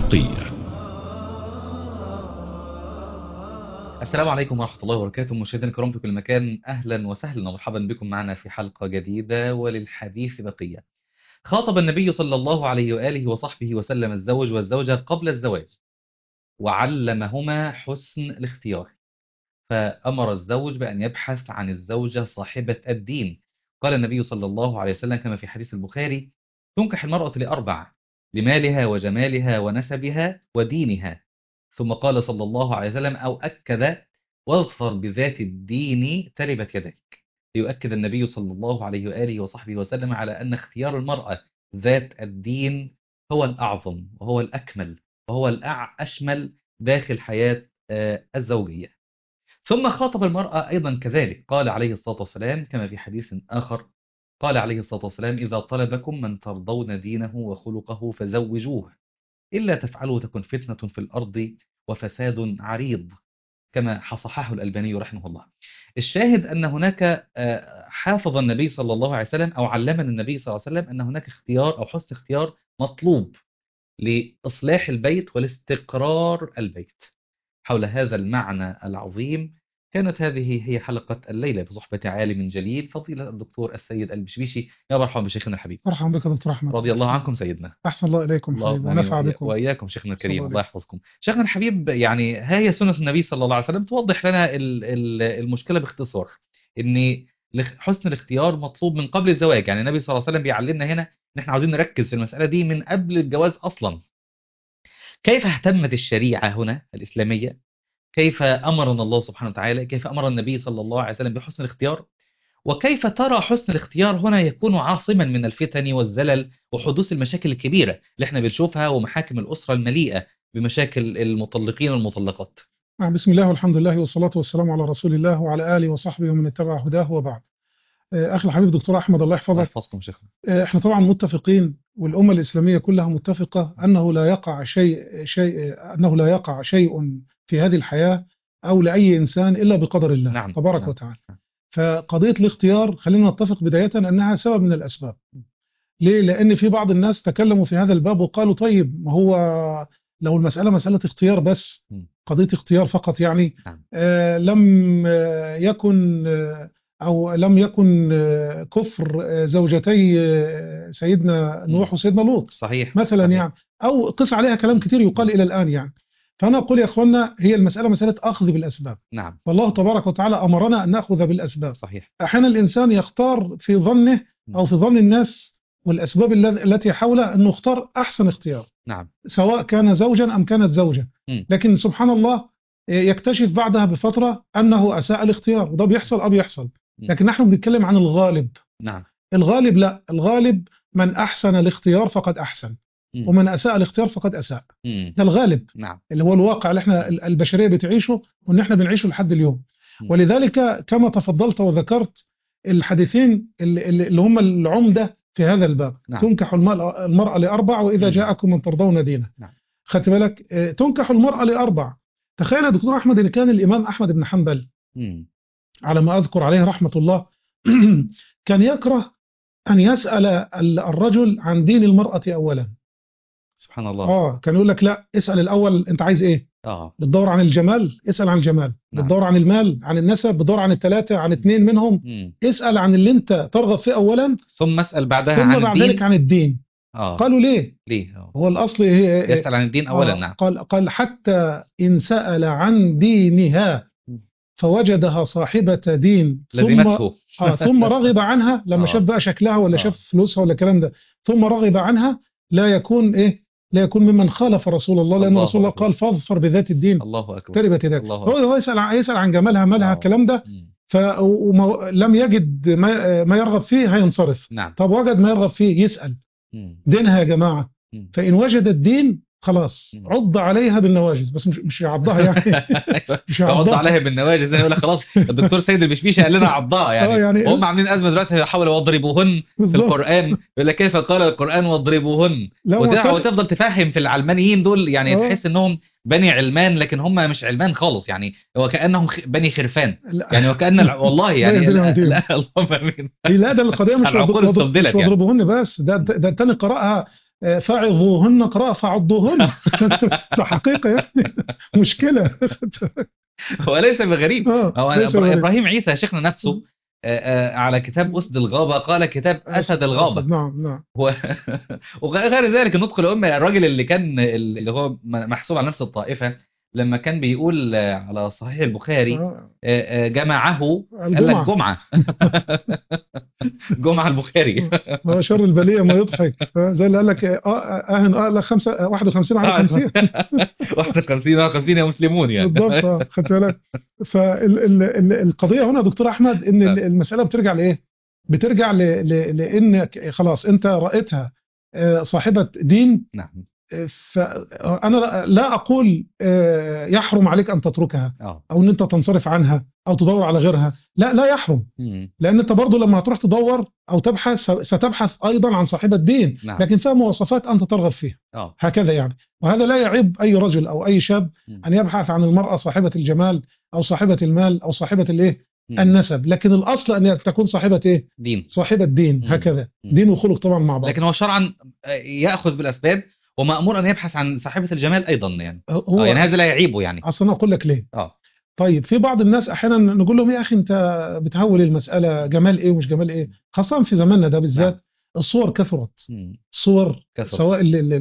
بقية. السلام عليكم ورحمة الله وبركاته، مشاهدينا الكرام في كل مكان، أهلا وسهلا ومرحبا بكم معنا في حلقة جديدة وللحديث بقية. خاطب النبي صلى الله عليه وآله وصحبه وسلم الزوج والزوجة قبل الزواج، وعلمهما حسن الاختيار، فأمر الزوج بأن يبحث عن الزوجة صاحبة الدين. قال النبي صلى الله عليه وسلم كما في حديث البخاري: تنكح المرأة لأربع: لمالها وجمالها ونسبها ودينها. ثم قال صلى الله عليه وسلم أو أكد: واظفر بذات الدين تربت يدك. ليؤكد النبي صلى الله عليه وآله وصحبه وسلم على أن اختيار المرأة ذات الدين هو الأعظم وهو الأكمل وهو الأشمل داخل حياة الزوجية. ثم خاطب المرأة أيضا كذلك، قال عليه الصلاة والسلام كما في حديث آخر، قال عليه الصلاة والسلام: إذا طلبكم من ترضون دينه وخلقه فزوجوه، إلا تفعلوا تكن فتنة في الأرض وفساد عريض، كما صححه الألباني رحمه الله. الشاهد أن هناك حافظ النبي صلى الله عليه وسلم أو علمنا النبي صلى الله عليه وسلم أن هناك اختيار أو حسن اختيار مطلوب لإصلاح البيت ولاستقرار البيت. حول هذا المعنى العظيم كانت هذه هي حلقة الليلة بصحبة عالم جليل فضيلة الدكتور السيد البشبيشي. يا مرحبا بشيخنا الحبيب. مرحبا بك دكتور أحمد. رضي الله عنكم سيدنا. أحسن الله إليكم حبيبي اللهم ونفع آمين بكم. وإياكم شيخنا الكريم، الله الله يحفظكم. شيخنا الحبيب، يعني هي سنة النبي صلى الله عليه وسلم توضح لنا المشكلة باختصار، إن حسن الاختيار مطلوب من قبل الزواج. يعني النبي صلى الله عليه وسلم بيعلمنا هنا إن احنا عاوزين نركز في المسألة دي من قبل الجواز أصلا. كيف اهتمت الشريعة هنا الإسلامية؟ كيف أمرنا الله سبحانه وتعالى؟ كيف أمر النبي صلى الله عليه وسلم بحسن الاختيار؟ وكيف ترى حسن الاختيار هنا يكون عاصما من الفتن والزلل وحدوث المشاكل الكبيرة اللي احنا بنشوفها ومحاكم الأسرة المليئة بمشاكل المطلقين والمطلقات؟ بسم الله والحمد لله والصلاة والسلام على رسول الله وعلى آله وصحبه ومن اتبع هداه وبعد. أخي الحبيب دكتور أحمد، الله الله يحفظك. يحفظكم شيخنا. احنا طبعا متفقين والأمة الإسلامية كلها متفقة أنه لا يقع أنه لا يقع شيء في هذه الحياة أو لأي إنسان إلا بقدر الله نعم تبارك نعم. وتعالى. فقضية الاختيار خلينا نتفق بداية أنها سبب من الأسباب. ليه؟ لأن في بعض الناس تكلموا في هذا الباب وقالوا طيب، ما هو لو المسألة مسألة اختيار بس، قضية اختيار فقط يعني، نعم. لم يكن أو لم يكن كفر زوجتي سيدنا نوح وسيدنا لوط صحيح مثلا صحيح. يعني، أو قص عليها كلام كتير يقال إلى الآن يعني. فأنا أقول يا أخوانا، هي المسألة مسألة أخذ بالأسباب. نعم. والله تبارك وتعالى أمرنا أن نأخذ بالأسباب. صحيح. أحيانا الإنسان يختار في ظنه أو في ظن الناس والأسباب التي حوله أنه اختار أحسن اختيار، نعم. سواء كان زوجا أم كانت زوجة. لكن سبحان الله يكتشف بعدها بفترة أنه أساء الاختيار، وده بيحصل أو بيحصل. لكن نحن بنتكلم عن الغالب. نعم. الغالب لا، الغالب من أحسن الاختيار فقد أحسن، ومن أساء الاختيار فقد أساء. ده الغالب. نعم. اللي هو الواقع اللي احنا البشرية بتعيشه وان احنا بنعيشه لحد اليوم. ولذلك كما تفضلت وذكرت الحديثين اللي هم العمدة في هذا الباب. نعم. تنكح المرأة لأربع وإذا جاءكم من ترضون دينه. نعم. خدت بالك؟ تنكح المرأة لأربع. تخيل يا دكتور أحمد إن كان الإمام أحمد بن حنبل على ما أذكر عليه رحمة الله كان يكره أن يسأل الرجل عن دين المرأة أولا. سبحان الله. كان يقول لك لا، اسأل الأول أنت عايز إيه. بتدور عن الجمال، اسأل عن الجمال. نعم. بتدور عن المال، عن النسب، بتدور عن الثلاثة، عن اثنين منهم. اسأل عن اللي أنت ترغب فيه أولا، ثم اسأل بعدها ثم عن بعد الدين. ذلك عن الدين. قالوا ليه؟ هو الأصل يسأل عن الدين أولا. نعم. قال حتى إن سأل عن دينها فوجدها صاحبة دين لزمته. ثم رغب عنها لما شاف بقى شكلها ولا شاف فلوسها ولا الكلام ده، ثم رغب عنها، لا يكون ممن خالف رسول الله، لأن رسول الله قال فاظفر بذات الدين. الله أكبر. تربت يداك. هو يسأل عن جمالها، مالها، الكلام ده، فلم يجد ما يرغب فيه هينصرف. نعم. طب وجد ما يرغب فيه يسأل دينها يا جماعة. فإن وجد الدين خلاص عض عليها بالنواجذ، بس مش عضها يعني مش عض عليها بالنواجذ زي يقول لك خلاص الدكتور سيد البشبيشي قال لنا عضها يعني هم عاملين ازمه دلوقتي يحاولوا يضربوهن في القران، يقول لك كيف قال القران واضربوهن، وتفضل تفهم في العلمانيين دول يعني تحس انهم بني علمان، لكن هم مش علمان خالص، يعني هو كانهم بني خرفان يعني، وكان والله يعني لا اللهم امين. لا ده القضيه مش واضربوهن بس، ده الثاني قراها فعظوهن قراءة فعضوهن. ده حقيقة يعني مشكلة. هو ليس بغريب. هو ليس بغريب. إبراهيم عيسى يا شيخنا نفسه على كتاب أسد الغابة قال كتاب أسد الغابة. نعم نعم. وغير ذلك النطق الأمة، الراجل اللي كان اللي هو محسوب على نفس الطائفة، لما كان بيقول على صحيح البخاري جمعه، قال لك جمعة. جمعة البخاري. ما شر البلية ما يضحك، زي اللي قال لك قال لك 51 على 50. 51 على 50 يا مسلمون يعني. بالضبط. خدت بالك. فالقضية هنا دكتور أحمد إن المسألة بترجع لإيه؟ بترجع لإن خلاص أنت رأيتها صاحبة دين. نعم. فأنا لا أقول يحرم عليك أن تتركها أو أن أنت تنصرف عنها أو تدور على غيرها، لا يحرم. لأن أنت برضو لما هتروح تدور أو تبحث ستبحث أيضا عن صاحبة دين. نعم. لكن فيها مواصفات أنت ترغب فيها. هكذا يعني. وهذا لا يعيب أي رجل أو أي شاب أن يبحث عن المرأة صاحبة الجمال أو صاحبة المال أو صاحبة الإيه؟ النسب. لكن الأصل أن تكون صاحبة إيه؟ دين. صاحبة دين. هكذا. دين وخلق طبعا مع بعض. لكن هو شرعا يأخذ بالأسباب، ومأمور أن يبحث عن صاحبة الجمال أيضا يعني. هو يعني هذا لا يعيبه يعني. أصلا أقول لك ليه. طيب في بعض الناس أحيانا نقول لهم يا أخي أنت بتهول المسألة، جمال إيه ومش جمال إيه، خاصة في زماننا ده بالذات. الصور كثرت. صور سواء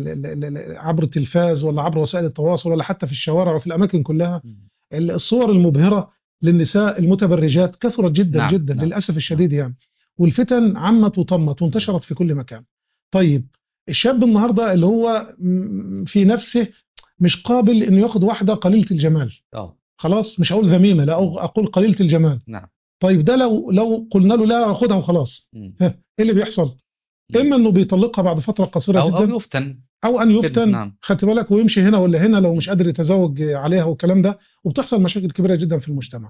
عبر التلفاز ولا عبر وسائل التواصل ولا حتى في الشوارع وفي الأماكن كلها. الصور المبهرة للنساء المتبرجات كثرت جدا جدا للأسف الشديد يعني. والفتن عمت وطمت وانتشرت في كل مكان. طيب الشاب النهاردة اللي هو في نفسه مش قابل إنه ياخد واحدة قليلة الجمال. خلاص مش هقول ذميمة، لا أقول قليلة الجمال. طيب ده لو قلنا له لا خدها وخلاص، إيه اللي بيحصل؟ إما إنه بيطلقها بعد فترة قصيرة جدا أو يفتن أو أن يفتن. خدت بالك، ويمشي هنا ولا هنا لو مش قادر يتزوج عليها والكلام ده. وبتحصل مشاكل كبيرة جدا في المجتمع.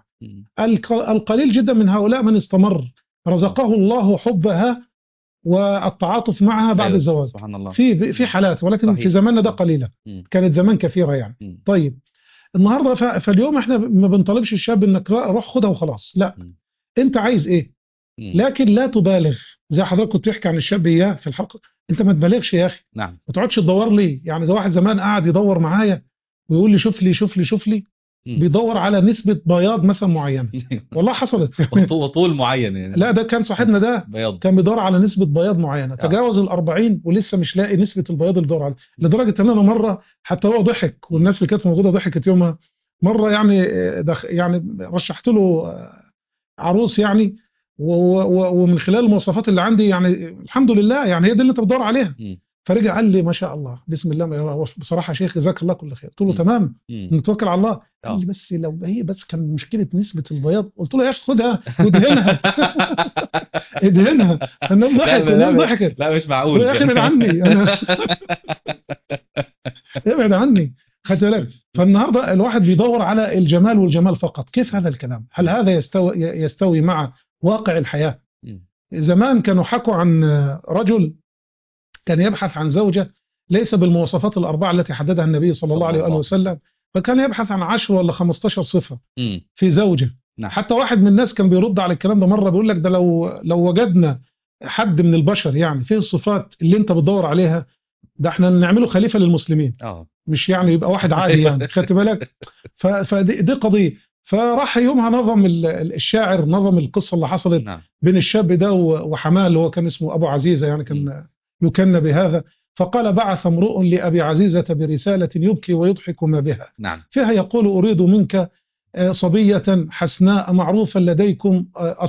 القليل جدا من هؤلاء من استمر رزقه الله حبها والتعاطف معها بعد الزواج. سبحان الله. في حالات، ولكن صحيح. في زماننا ده قليلة. كانت زمان كثيرة يعني. طيب النهاردة فاليوم احنا ما بنطالبش الشاب انك روح خدها وخلاص، لا. انت عايز ايه؟ لكن لا تبالغ. زي حضرتك كنت تحكي عن الشاب اياه في الحلقة، انت ما تبالغش يا اخي. نعم. ما تقعدش تدور لي يعني. زي واحد زمان قاعد يدور معايا ويقول لي شوف لي شوف لي شوف لي، بيدور على نسبة بياض مثلا معينة. والله حصلت. وطول معين يعني. لا ده كان صاحبنا ده بياض. كان بيدور على نسبة بياض معينة. تجاوز ال40 ولسه مش لاقي نسبة البياض اللي بيدور عليها. لدرجة ان انا مرة حتى هو ضحك والناس اللي كانت موجودة ضحكت يومها. مرة يعني رشحت له عروس يعني، ومن خلال المواصفات اللي عندي يعني الحمد لله يعني هي دي اللي انت بتدور عليها. فرجع قال لي ما شاء الله بسم الله، بصراحة يا شيخ جزاك الله كل خير. قلت له تمام نتوكل على الله. قال لي بس لو هي بس كان مشكلة نسبة البياض. قلت له يا اخي خدها وادهنها. ادهنها. الناس ضحكت والناس ضحكت. لا مش معقول يا اخي ابعد عني انا. ابعد عني. خدت بالك. فالنهارده الواحد بيدور على الجمال والجمال فقط. كيف هذا الكلام؟ هل هذا يستوي مع واقع الحياة؟ زمان كانوا حكوا عن رجل كان يبحث عن زوجة ليس بالمواصفات الأربعة التي حددها النبي صلى الله عليه وآله وسلم، فكان يبحث عن 10 ولا 15 صفة في زوجة. حتى واحد من الناس كان بيرد على الكلام ده مرة، بيقول لك ده لو وجدنا حد من البشر يعني فيه الصفات اللي انت بتدور عليها، ده احنا نعمله خليفة للمسلمين. مش يعني يبقى واحد عادي يعني. خدت بالك. فدي قضية. فراح يومها نظم الشاعر نظم القصة اللي حصلت بين الشاب ده وحماه اللي هو كان اسمه أبو عزيزة يعني، كان يكن بهذا. فقال بعث امرؤ لأبي عزيزة برسالة يبكي ويضحك ما بها. فيها يقول أريد منك صبية حسناء معروفا لديكم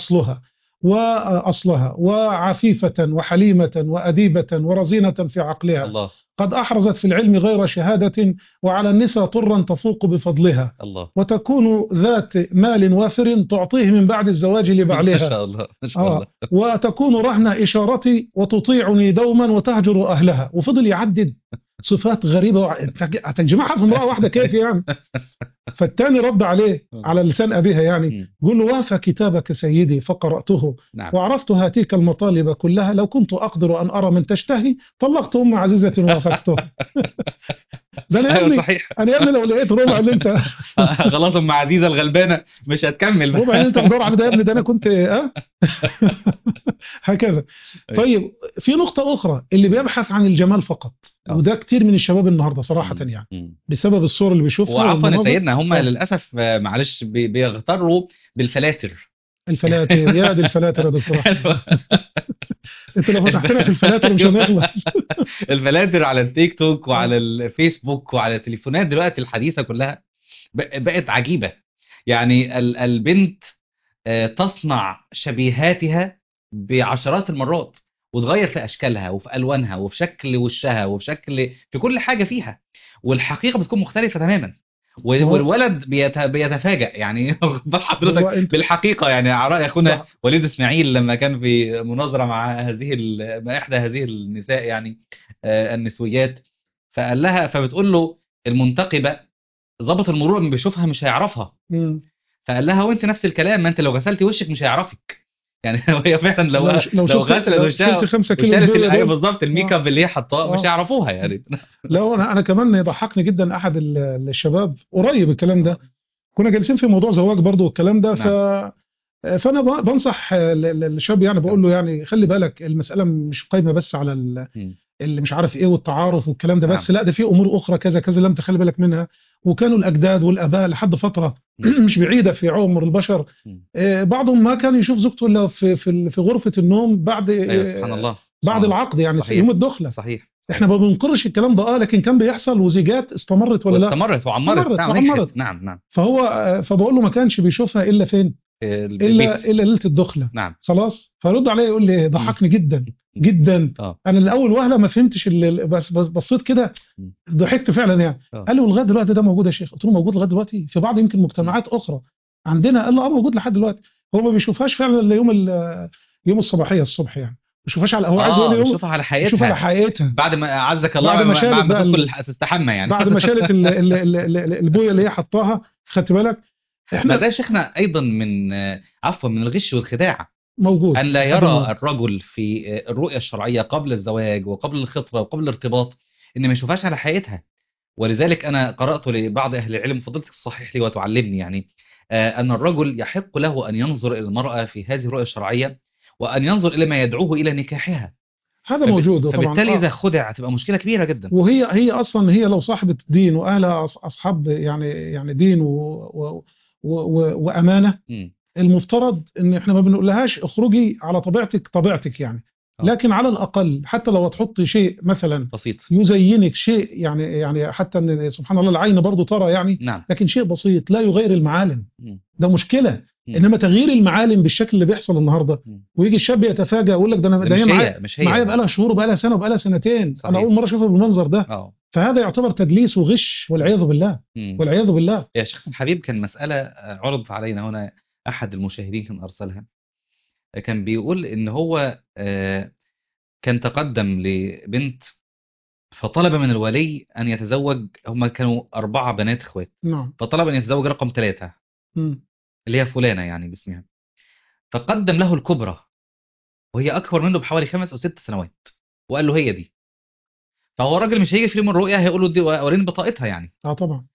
أصلها وعفيفة وحليمة وأديبة ورزينة في عقلها. الله. قد أحرزت في العلم غير شهادة وعلى النساء طرا تفوق بفضلها. الله. وتكون ذات مال وافر تعطيه من بعد الزواج لبعلها. ما شاء الله. ما شاء الله. وتكون رهن إشارتي وتطيعني دوما وتهجر أهلها. وفضل يعدد صفات غريبة هتجمعها في امرأة واحدة كيف يعني. فالتاني رد عليه على لسان أبيها يعني، يقول له وافى كتابك سيدي فقرأته وعرفت هاتيك المطالب كلها، لو كنت أقدر أن أرى من تشتهي طلقت أم عزيزة ووافقته. ده انا يا ايوه ابني، صحيح. انا يا ابني لو لقيت ربع اللي انت خلاص ام عزيزه الغلبانه مش هتكمل بقى. ربع اللي انت بتدور عليه ده يا ابني، ده انا كنت هكذا. أيوة. طيب في نقطة أخرى، اللي بيبحث عن الجمال فقط، اه. وده كتير من الشباب النهاردة صراحة مم. يعني، مم. بسبب الصور اللي بيشوفها وعفوا يا والمناظر. سيدنا، هم اه للاسف معلش بيغتروا بالفلاتر. الفلاتر، يا دي الفلاتر يا دكتور أحمد. انت لو فتحتنا في الفلاتر مش هنخلص. الفلاتر على التيك توك اه. وعلى الفيسبوك وعلى التليفونات دلوقتي الحديثة كلها بقت عجيبة. يعني البنت تصنع شبيهاتها بعشرات المرات، وتغير في أشكالها وفي ألوانها وفي شكل وشها وفي شكل في كل حاجة فيها، والحقيقة بتكون مختلفة تماما. ما هو والولد بيتفاجأ يعني. بل ما هو حضرتك انت بالحقيقة يعني على رأي أخونا ده وليد إسماعيل لما كان في مناظرة مع مع إحدى هذه النساء يعني النسويات، فقال لها، فبتقول له المنتقبة ضابط المرور لما بيشوفها مش هيعرفها، مم. فقال لها وانت نفس الكلام، ما انت لو غسلتي وشك مش هيعرفك. يعني هي فعلا لو غسلت لو شلت وشها 5 كيلو وشالت البوية ايوه دول. بالظبط الميك اه اب اللي هي حطاه مش اه هيعرفوها يعني. لا، انا كمان يضحكني جدا احد الشباب قريب الكلام ده، كنا جالسين في موضوع زواج برضو والكلام ده، نعم. فانا بنصح الشاب يعني، بقول له يعني خلي بالك المساله مش قايمه بس على مم. اللي مش عارف ايه والتعارف والكلام ده نعم. بس، لا ده في امور اخرى كذا كذا لم تخلي بالك منها. وكانوا الاجداد والاباء لحد فتره مم. مش بعيده في عمر البشر، مم. بعضهم ما كان يشوف زوجته الا في غرفه النوم بعد ايوه سبحان الله سبحان بعد الله. العقد يعني يوم صحيح الدخله. صحيح احنا صحيح. ما بننكرش الكلام ده، لكن كان بيحصل وزيجات استمرت ولا لا؟ واستمرت وعمرت، استمرت نعم نجحت، وعمرت. نعم نعم. فبقول له ما كانش بيشوفها الا فين؟ البيت. الا ليله الدخله. نعم. خلاص، فرد عليه يقول لي مم. ضحكني جدا جدا. اه. انا الاول وهله ما فهمتش بس بصيت كده، مم. ضحكت فعلا يعني. اه. قال لي ولغايه دلوقتي ده موجود يا شيخ؟ قلت له موجود لغايه دلوقتي في بعض يمكن مم. مجتمعات اخرى عندنا. قال له اه موجود لحد دلوقتي. هو ما بيشوفهاش فعلا الا يوم الصباحيه الصبح يعني، ما بيشوفهاش على، هو عايز يقول اه يوم بشوفها على بيشوفها على حقيقتها حقيقتها بعد ما اعزك بعد ما الله، شالت بعد ما بقى تدخل تستحمى يعني. بعد ما شالت البويه اللي هي حطاها. خدت بالك؟ ما ده احنا يا شيخنا ايضا من عفوا من الغش والخداع، موجود ان لا لحد يرى النهارده. الرجل في الرؤيه الشرعيه قبل الزواج وقبل الخطبه وقبل الارتباط ان ما يشوفهاش على حقيقتها. ولذلك انا قرات لبعض اهل العلم، فضلتك تصحح لي وتعلمني يعني، ان الرجل يحق له ان ينظر الى المراه في هذه الرؤيه الشرعيه، وان ينظر الى ما يدعوه الى نكاحها. هده موجود طبعا فبالتالي اذا خدع هتبقى مشكله كبيره جدا. وهي اصلا هي لو صاحبه دين واهلها اصحاب يعني دين وامانه، امم. المفترض ان احنا ما بنقولهاش اخرجي على طبيعتك يعني، اه. لكن على الاقل حتى لو تحط شيء مثلا بسيط. يزينك، شيء يعني حتى ان سبحان الله العين برضو ترى يعني، نعم. لكن شيء بسيط لا يغير المعالم. مم. ده مشكله. مم. انما تغيير المعالم بالشكل اللي بيحصل النهارده، مم. ويجي الشاب يتفاجئ يقول لك ده ده هي مش هي مش هي معايا بقالها شهور وبقالها سنه وبقالها سنتين، انا صحيح. اول مره اشوفها بالمنظر ده. اه. فهذا يعتبر تدليس وغش والعياذ بالله. مم. والعياذ بالله. يا شيخ الحبيب، كان مسألة عرض علينا هنا، أحد المشاهدين كان أرسلها، كان بيقول إن هو كان تقدم لبنت، فطلب من الولي أن يتزوج، هم كانوا 4 بنات إخوات، نعم. فطلب أن يتزوج رقم 3 مم. اللي هي فلانة يعني باسمها، فقدم له الكبرى وهي أكبر منه بحوالي 5 أو 6 سنوات، وقال له هي دي. فهو الراجل مش هيجي في يوم الرؤيا هيقول له دي وريني بطاقتها يعني. اه طبعا.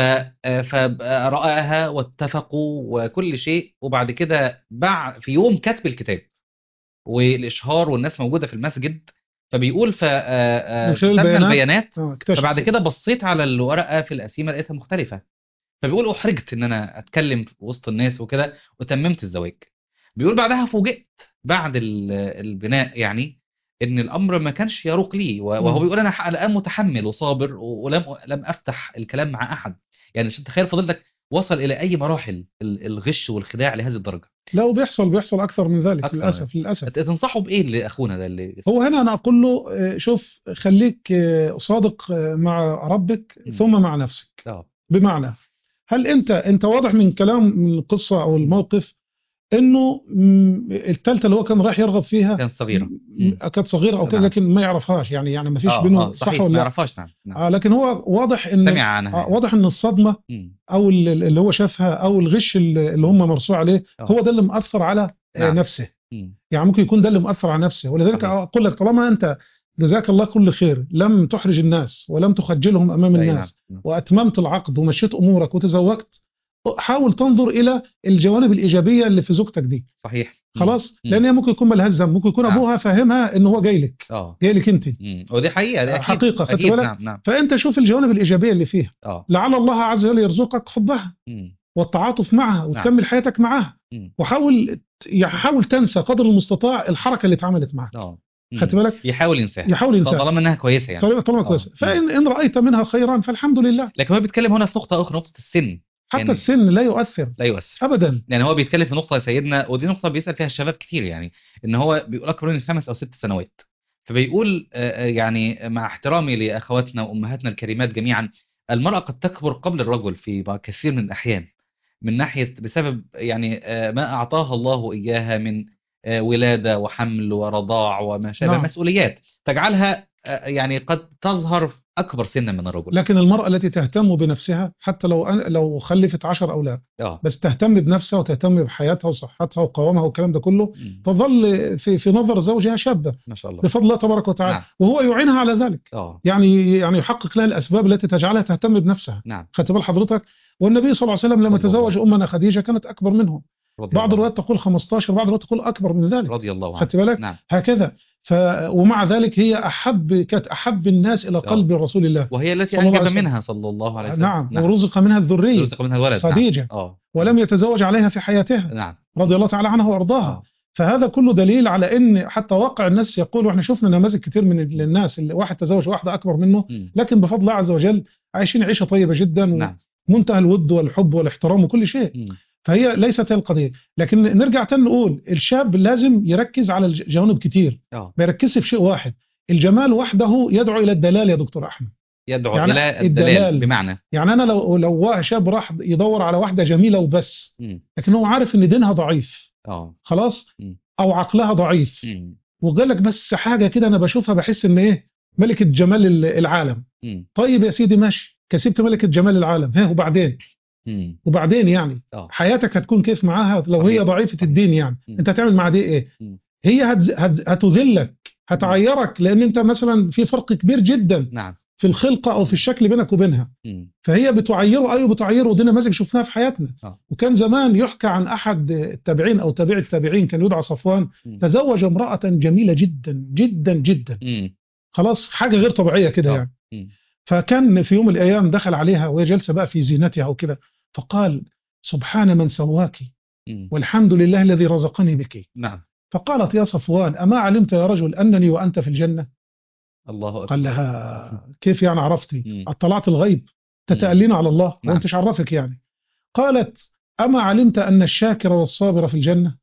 فرآها واتفقوا وكل شيء، وبعد كده في يوم كتب الكتاب والإشهار والناس موجودة في المسجد، فبيقول من خلال كتبنا البيانات البيانات، اكتشف فبعد كده. كده بصيت على الورقة في القسيمة لقيتها مختلفة، فبيقول أحرجت إن أنا أتكلم في وسط الناس وكده، وتممت الزواج. بيقول بعدها فوجئت بعد البناء يعني إن الأمر ما كانش يروق لي، وهو مم. بيقول أنا الآن متحمل وصابر ولم أفتح الكلام مع أحد. يعني عشان تخيل فضلتك وصل إلى أي مراحل الغش والخداع لهذه الدرجة. لا، وبيحصل اكثر من ذلك أكثر من ذلك. للاسف للاسف. تنصحه بإيه لأخونا ده اللي هو هنا انا اقول له شوف خليك صادق مع ربك مم. ثم مع نفسك. اه. بمعنى، هل انت واضح من كلام من القصه او مم. الموقف انه الثالثه اللي هو كان رايح يرغب فيها كانت صغيرة. مم. كانت صغيره او كده، نعم. لكن ما يعرفهاش يعني ما فيش اه بينه، صح صحيح ما ولا لا؟ يعرفهاش. نعم نعم. لكن هو واضح سمع ان عنها يعني. واضح ان الصدمه مم. او اللي هو شافها او الغش اللي هم مم. مرسوا عليه، اه. هو ده اللي مأثر على نعم. نفسه. مم. يعني ممكن يكون ده اللي مأثر على نفسه. ولذلك صحيح. اقول لك طالما انت جزاك الله كل خير، لم تحرج الناس ولم تخجلهم أمام الناس، وأتممت العقد ومشيت أمورك وتزوجت، حاول تنظر إلى الجوانب الإيجابية اللي في زوجتك دي. صحيح. خلاص، لأن هي ممكن يكون ملهاش ذنب، ممكن يكون أبوها فاهمها إن هو جاي لك، جاي لك أنت، ودي حقيقة، دي حقيقة، خدت أكيد. بالك؟ فأنت شوف الجوانب الإيجابية اللي فيها، لعل الله عز وجل يرزقك حبها والتعاطف معها وتكمل حياتك معها، حاول تنسى قدر المستطاع الحركة اللي اتعملت معك. خدت بالك؟ يحاول ينساها طالما انها كويسه يعني، طالما كويسه. فان رايت منها خيرا فالحمد لله. لكن هو بيتكلم هنا في نقطه اخرى، نقطه السن. حتى يعني السن لا يؤثر ابدا. يعني هو بيتكلم في نقطه يا سيدنا، ودي نقطه بيسال فيها الشباب كتير، يعني ان هو بيقول اكبر من 5 أو 6 سنوات. فبيقول يعني مع احترامي لاخواتنا وامهاتنا الكريمات جميعا، المراه قد تكبر قبل الرجل في كثير من الاحيان، من ناحيه بسبب يعني ما اعطاها الله اياها من ولادة وحمل ورضاع وما شابه، مسؤوليات تجعلها يعني قد تظهر أكبر سنا من الرجل. لكن المرأة التي تهتم بنفسها حتى لو خلفت 10 أولاد بس تهتم بنفسها وتهتم بحياتها وصحتها وقوامها والكلام ده كله، تظل في نظر زوجها شابة ما شاء الله بفضل الله تبارك وتعالى. وهو يعينها على ذلك. يعني يحقق لها الأسباب التي تجعلها تهتم بنفسها. خدت بال حضرتك؟ والنبي صلى الله عليه وسلم لما تزوج أمنا خديجة كانت أكبر منهم، بعض الروايات تقول 15، بعض الروايات تقول أكبر من ذلك رضي الله عنه. خدت بالك؟ هكذا. ومع ذلك هي كانت أحب الناس إلى قلب رسول الله، وهي التي أنجب منها صلى الله عليه وسلم. ورزق منها الذرية، رزق منها الولد خديجة. ولم يتزوج عليها في حياتها. رضي الله تعالى عنها وأرضاها. فهذا كله دليل على ان حتى واقع الناس يقول، واحنا شفنا نماذج كتير من الناس اللي واحد تزوج واحده اكبر منه، لكن بفضل الله عز وجل عايشين عيشه طيبه جدا، ومنتهى الود والحب والاحترام وكل شيء. فهي ليست هي القضيه. لكن نرجع تاني نقول الشاب لازم يركز على الجوانب كتير، ما يركزش في شيء واحد. الجمال وحده يدعو الى الدلال يا دكتور احمد، يدعو يعني الى الدلال بمعنى، يعني انا لو شاب راح يدور على واحده جميله وبس، لكن هو عارف ان دينها ضعيف خلاص، او عقلها ضعيف، وقال لك بس حاجه كده انا بشوفها بحس ان ايه ملكه جمال العالم. طيب يا سيدي ماشي، كسبت ملكه جمال العالم، ها وبعدين يعني حياتك هتكون كيف معاها لو هي ضعيفه الدين؟ يعني انت هتعمل مع دي ايه؟ هي هتذلك، هتعيرك، لان انت مثلا في فرق كبير جدا في الخلقه او في الشكل بينك وبينها. فهي بتعيره، بتعيره، ودي نماذج شفناها في حياتنا. وكان زمان يحكى عن احد التابعين او تابع التابعين، كان يدعى صفوان، تزوج امراه جميله جدا جدا جدا، خلاص حاجه غير طبيعيه كده يعني. فكان في يوم من الايام دخل عليها وهي جالسه بقى في زينتها وكده، فقال سبحان من سواك والحمد لله الذي رزقني بك. فقالت يا صفوان أما علمت يا رجل أنني وأنت في الجنة؟ الله أكبر. قال لها كيف يعني عرفتي؟ اطلعت الغيب؟ تتألين على الله وانت عرفك يعني؟ قالت أما علمت أن الشاكر والصابر في الجنة؟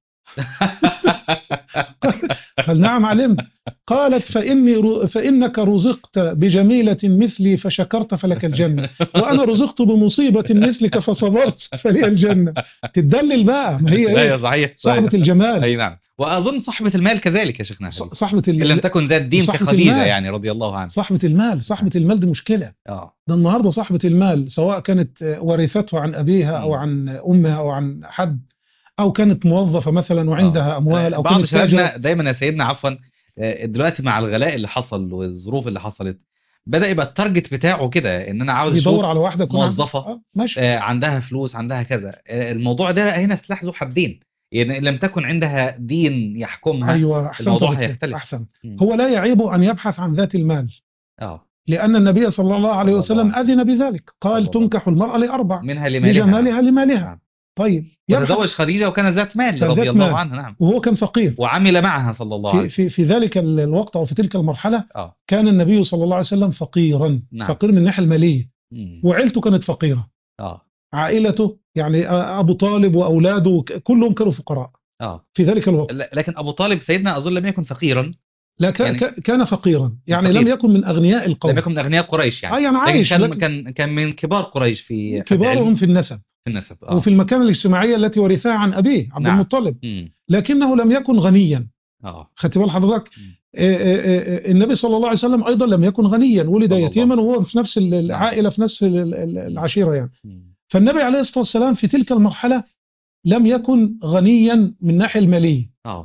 قال نعم علمت. قالت فإنك رزقت بجميلة مثلي فشكرت فلك الجنة، وأنا رزقت بمصيبة مثلك فصبرت فلي الجنة. تدلل بقى، ما هي ايه؟ صحيح صاحبة الجمال. أي نعم. وأظن صاحبة المال كذلك يا شيخنا، صاحبة إن لم تكن ذات دين كخديجة يعني رضي الله عنها. صاحبة المال دي مشكلة. ده النهاردة صاحبة المال سواء كانت ورثته عن أبيها أو عن أمها أو عن حد، أو كانت موظفة مثلا وعندها أموال، أو بعض شبابنا دايما يا سيدنا عفوا دلوقتي مع الغلاء اللي حصل والظروف اللي حصلت بدأ يبقى التارجت بتاعه كده، ان انا عاوز يدور على واحده موظفه عندها فلوس، عندها كذا. الموضوع ده هنا سلاح ذو حدين، يعني لم تكن عندها دين يحكمها. أيوة الموضوع هيختلف. أحسن. هو لا يعيب أن يبحث عن ذات المال، لأن النبي صلى الله عليه وسلم أذن بذلك، قال تنكح المرأة ل4 منها لجمالها لمالها. طيب وتزوج خديجة وكان ذات مال رضي الله عنها. نعم. وهو كان فقير وعمل معها صلى الله عليه وسلم في ذلك الوقت أو في تلك المرحلة. كان النبي صلى الله عليه وسلم فقيرا. نعم. فقير من الناحية المالية. وعيلته كانت فقيرة. عائلته يعني أبو طالب وأولاده كلهم كانوا فقراء في ذلك الوقت. لكن أبو طالب سيدنا أظن لم يكن فقيرا. لا كان فقيرا، يعني لم يكن من أغنياء القوم، لم يكن من أغنياء قريش يعني. يعني عايش، كان من كبار قريش في كبارهم في النسب وفي المكانة الاجتماعية التي ورثها عن أبيه عبد المطلب. لكنه لم يكن غنيا. خدت بال حضرتك؟ النبي صلى الله عليه وسلم أيضا لم يكن غنيا، ولد يتيما وهو في نفس العائلة في نفس العشيرة يعني. فالنبي عليه الصلاة والسلام في تلك المرحلة لم يكن غنيا من ناحية المالية.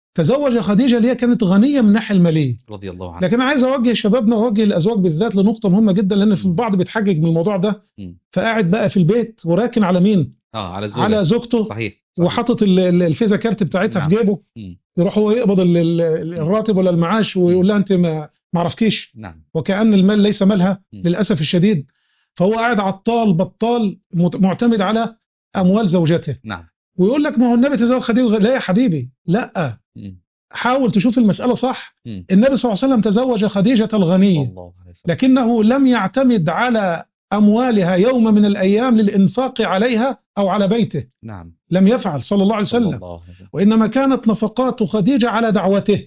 تزوج خديجة اللي هي كانت غنية من الناحية المالية. رضي الله عنه. لكن أنا عايز أوجه شبابنا وأوجه الأزواج بالذات لنقطة مهمة جدا، لأن في البعض بيتحجج من الموضوع ده، فقاعد بقى في البيت وراكن على مين؟ على الزوجة. على زوجته. صحيح. وحاطط الفيزا كارت بتاعتها في جيبه. يروح هو يقبض الراتب ولا المعاش ويقول لها أنت ما عرفكيش. وكأن المال ليس مالها للأسف الشديد. فهو قاعد عطال بطال معتمد على أموال زوجته. ويقول لك ما هو النبي تزوج خديجة. لا يا حبيبي، لا. حاول تشوف المسألة صح. النبي صلى الله عليه وسلم تزوج خديجة الغنية، لكنه لم يعتمد على أموالها يوم من الأيام للإنفاق عليها أو على بيته. لم يفعل صلى الله عليه وسلم. وإنما كانت نفقات خديجة على دعوته.